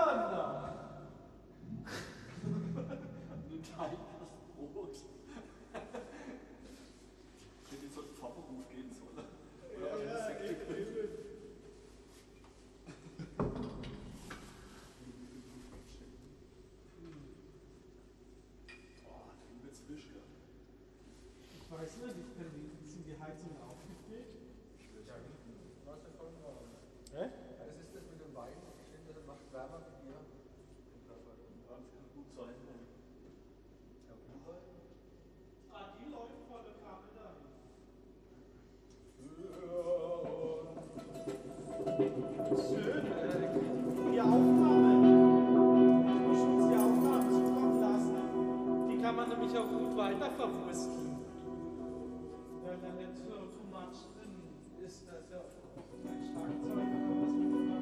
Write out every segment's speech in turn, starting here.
Alexander! Nun teil das Brot. Ich hätte jetzt so einen Pfarrberuf gehen sollen. Oder was eine Sekte gründen. Boah, da wird's frisch, gell? Ich weiß nicht, sind die Heizungen aufgedreht? Wasser kommt raus. Hä? Was ist das mit dem Wein? Ich finde, das macht wärmer für Bier. Ja, das kann gut sein. Ja, Glühwein? Ah, die läuft vor der Kabel dahin. Schön, die Aufnahme. Ich muss uns die Aufnahme zukommen lassen. Die kann man nämlich auch gut weiter verwursteln. Weil da nicht so too much drin ist, da ist ja auch ein Schlagzeug oder was auch immer.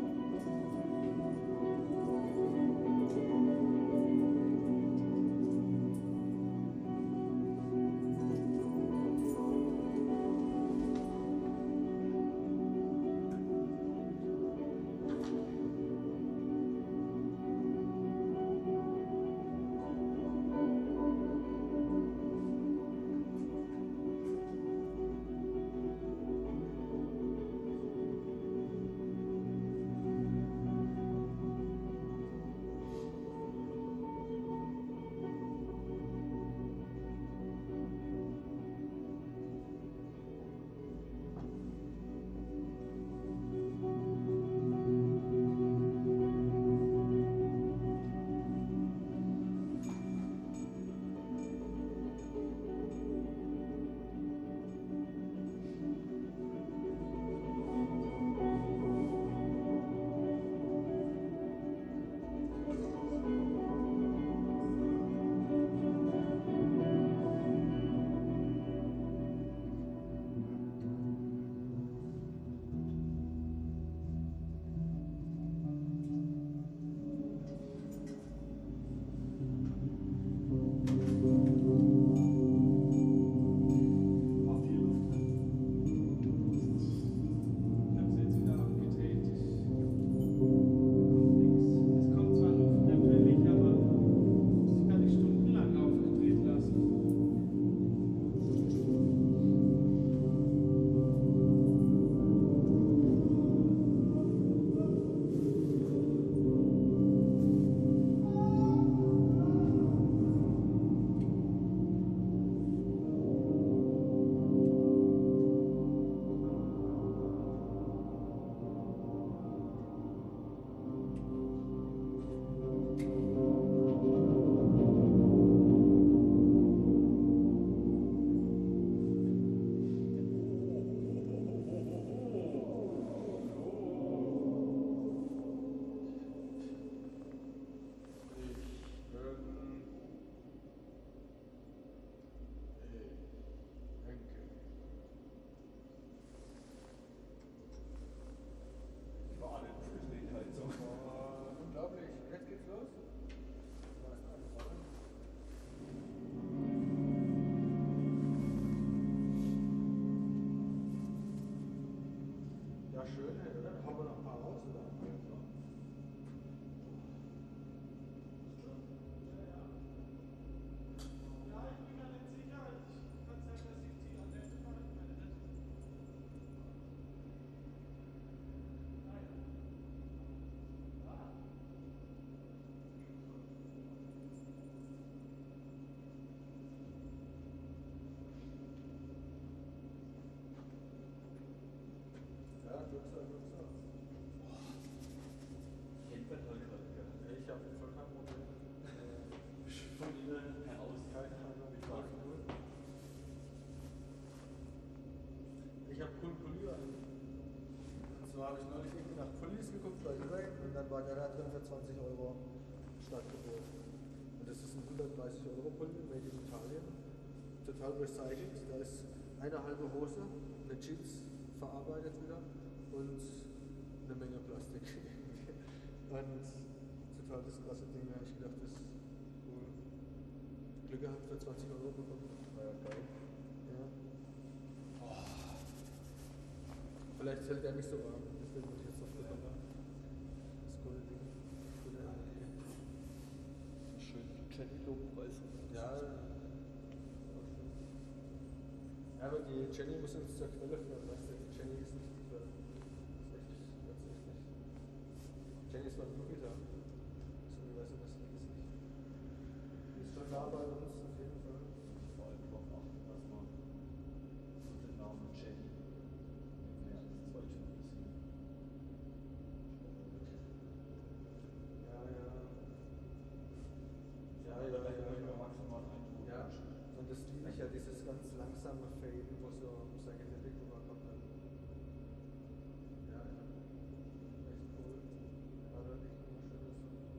Unglaublich. Jetzt geht's los. Ja, schön, oder? Haben wir noch ein paar raus, oder? Ja, ich bin mir nicht sicher. Ich kann sagen, dass ich die Adresse mache. Ich meine, das ist. Ja, gut so, gut so. Kennt man halt gerade, gell? Ich habe voll kein Problem. Von innen heraus. Keine Ahnung, ich mag nur. Ich habe Pulli an. Und zwar habe ich neulich irgendwie nach Pullis geguckt bei eBay und dann war der da drin für 20 Euro Startgebot. Und das ist ein 130 Euro Pulli, made in Italien. Total recycelt. Da ist eine halbe Hose, eine Jeans verarbeitet wieder und eine Menge Plastik. Und total das krasse Ding, da habe ich gedacht, das ist cool. Glück gehabt für 20 Euro bekommen. Ja, geil. Ja. Vielleicht hält er mich so warm, deswegen bin ich jetzt noch bekommen. Das coole Ding. Jenny Lobpreis. Ja. Ja, aber die Jenny muss uns zur Quelle führen, weißt du? Die Jenny ist nicht die Quelle. Das ist echt, ganz echt nicht. Jenny ist beim Jupiter. Deswegen weiß ich das nicht. Die ist schon da bei uns auf jeden Fall. Vor allem darauf achten, dass man so den Namen Jenny nicht mehr als zwei Stunden sieht. Ja, ja. Ja, Da ja, werden ja. wir maximal einen Ton Ja, wünschen. und das liebe ich ja, dieses ganz langsame Faden, wo so Psychedelic rüberkommt. Dann. Ja, ja. Echt cool. War da echt immer schönes.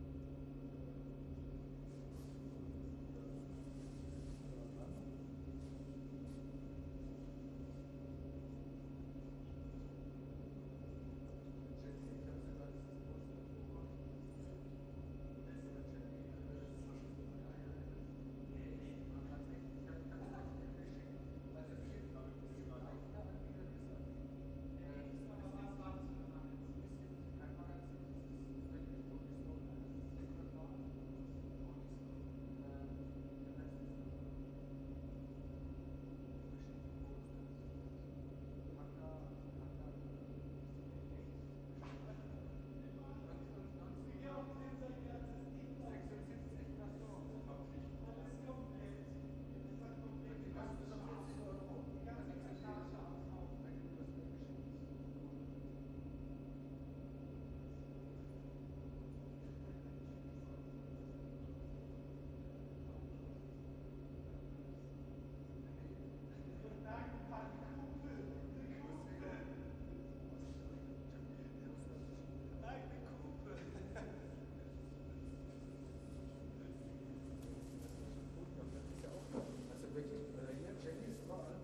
Also wirklich, hier, Jenny ist überall.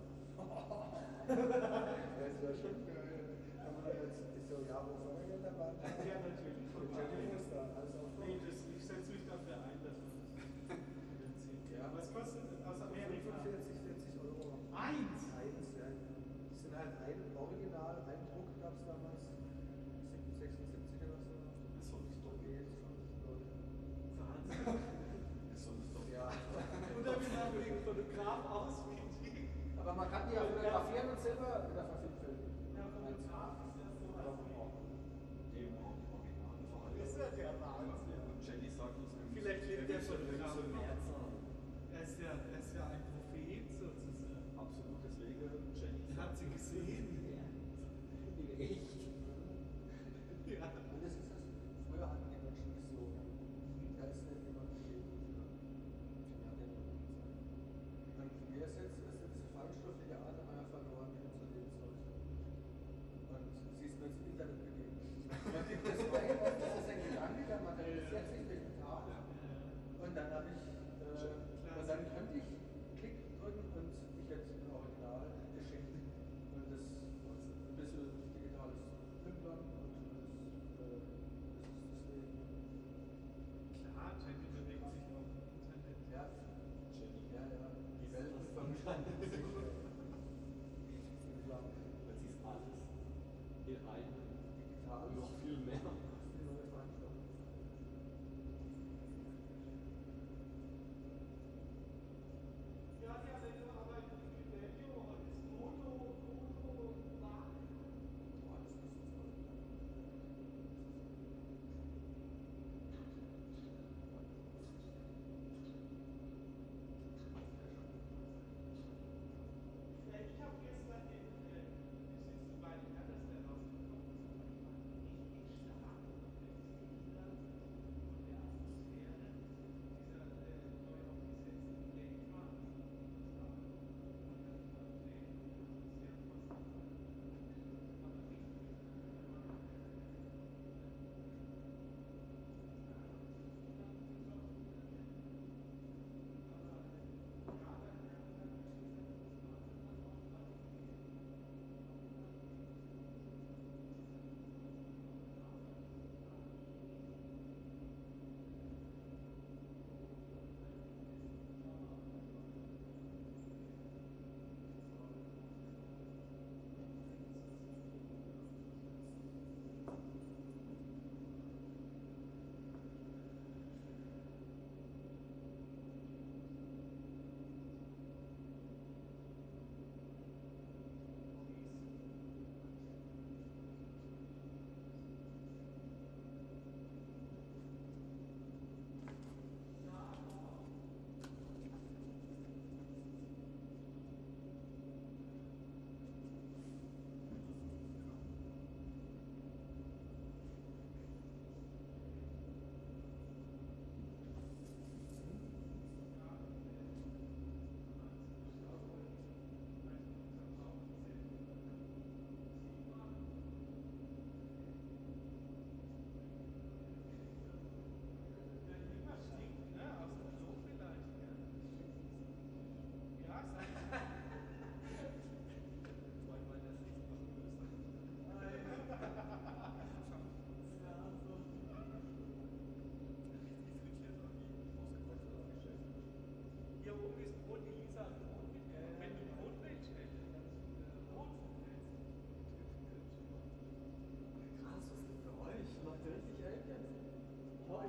Das ist ja schon geil. Kann man jetzt, ist so, ja, wo fangen wir denn dabei? Ja, natürlich. Jenny muss da, alles auf. Nee, ich setze mich dafür ein, dass man das finanziert. Ja. Was kostet das aus Amerika? 45, 40 Euro. Eins! Eins, ja. Das sind halt ein Original, ein Druck gab es damals, 76 oder so. Das soll nicht doch Nee, gehen. schon, Leute. Wahnsinn. Das soll es doch Ja. Und dann wird man wegen Fotograf aus wie die. Aber man kann die ja fotografieren und selber wieder vervielfältigen. Ja, Fotograf ist ja so Aber was. auch dem Original Ist ja der Wahnsinn. Und Jenny sagt uns, wir Vielleicht lebt der Fotograf so noch. März an. Er ist ja ein Prophet sozusagen. Absolut, deswegen Jenny Hat sie gesehen? Echt? Ja. Und das ist das, früher hatten die Menschen nicht so. Da ist nicht jemand gegeben. Ja, den und wir ist jetzt, ist diese feinstoffliche Art haben wir ja verloren in unserer Lebensweise. Und sie ist mir ins Internet begeben. Man gibt das ein, das ist ein Gedanke, der materialisiert sich durch den Tag. Und dann habe ich, und dann könnte ich Klick drücken und ich hätte ein Original geschenkt. Und das ein bisschen digitales Pimplern und das ist das Leben. Klar, Jenny bewegt sich auch im Internet. Ja, Jenny. ja, ja. Die Welt vermischen sich. Unglaublich. Das ist alles in einem. Digital. Noch viel mehr. Das ist die neue Feinstoff. Ja, ja, wenn du aber in Video ist Foto, Mark. Boah, das ist so toll.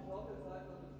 ich laufe jetzt halt